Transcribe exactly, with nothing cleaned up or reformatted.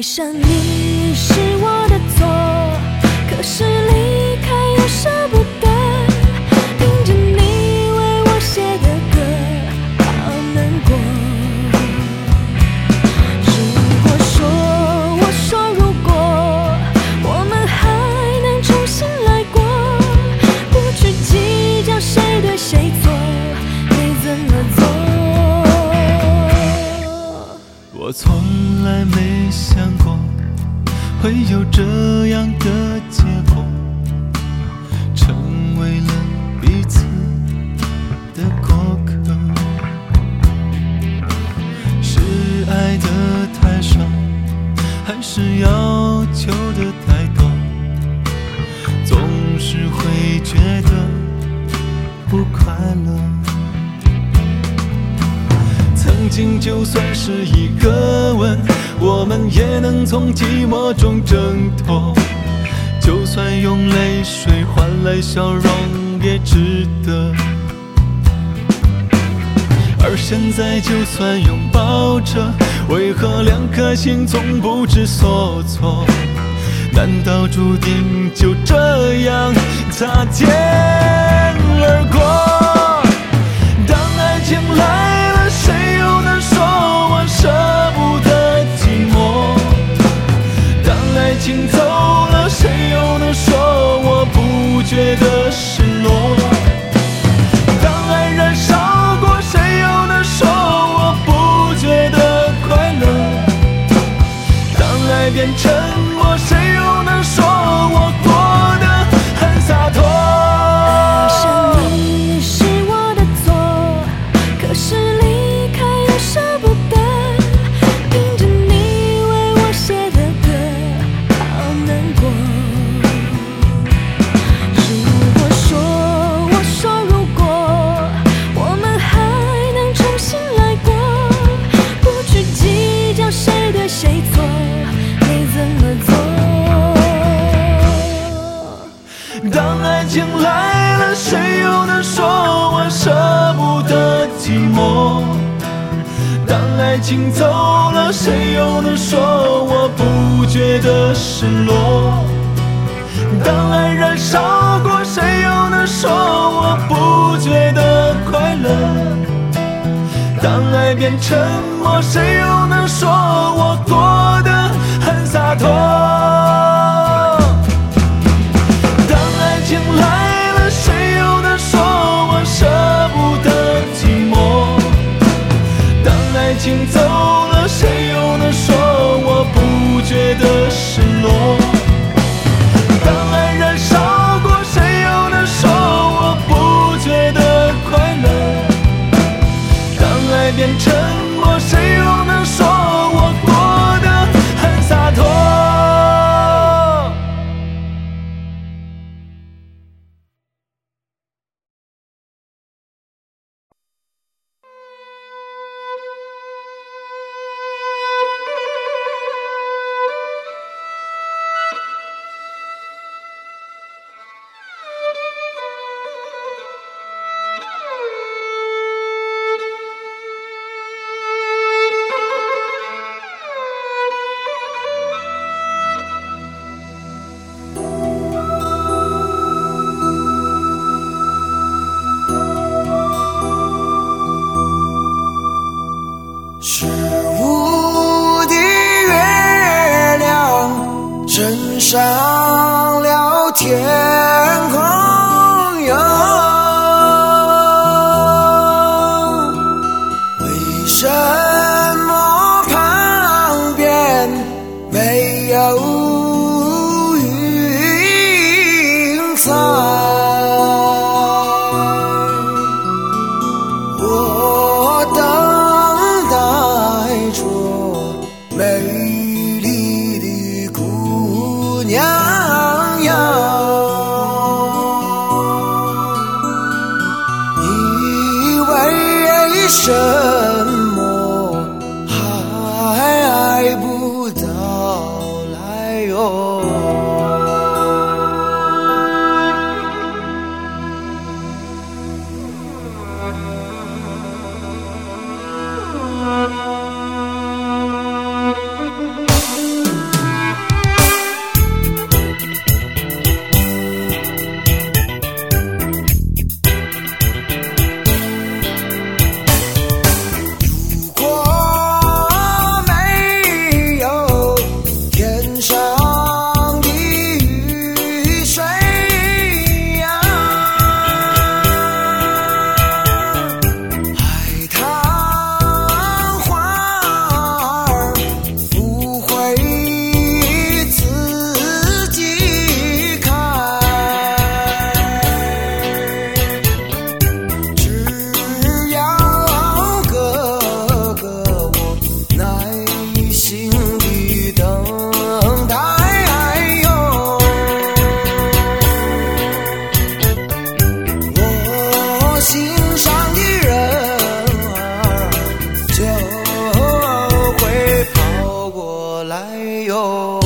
上你是我的错，可是离开又舍不得，听着你为我写的歌，好难过。如果说我说如果我们还能重新来过，不去计较谁对谁错，你怎么做？ 我从来没想过会有这样的结果，成为了彼此的过客。是爱的太少，还是要求的太多？总是会觉得不快乐。曾经就算是一个吻，我们也能从寂寞中挣脱。就算用泪水换来笑容也值得。而现在就算拥抱着，为何两颗心总不知所措？难道注定就这样擦肩而过？当爱情来了，谁又能说我舍不得寂寞？当爱情走了，谁又能说我不觉得失落？当爱燃烧过，谁又能说我不觉得快乐？当爱变沉默，谁又能说我过得很洒脱？当爱情来了，谁又能说我舍不得寂寞？当爱情走了，谁又能说我不觉得失落？当爱燃烧过，谁又能说我不觉得快乐？当爱变沉默，谁又能说我过得很洒脱？来了，谁又能说我舍不得寂寞？当爱情走了，谁又能说我不觉得失落？当爱燃烧过，谁又能说我不觉得快乐？当爱变沉默，谁又能说我过得很洒脱？ 是无的月亮升上了天空哟，为什么旁边没有云彩？我等待着美丽的姑娘呀，你为什么还不到来哟？ 哟。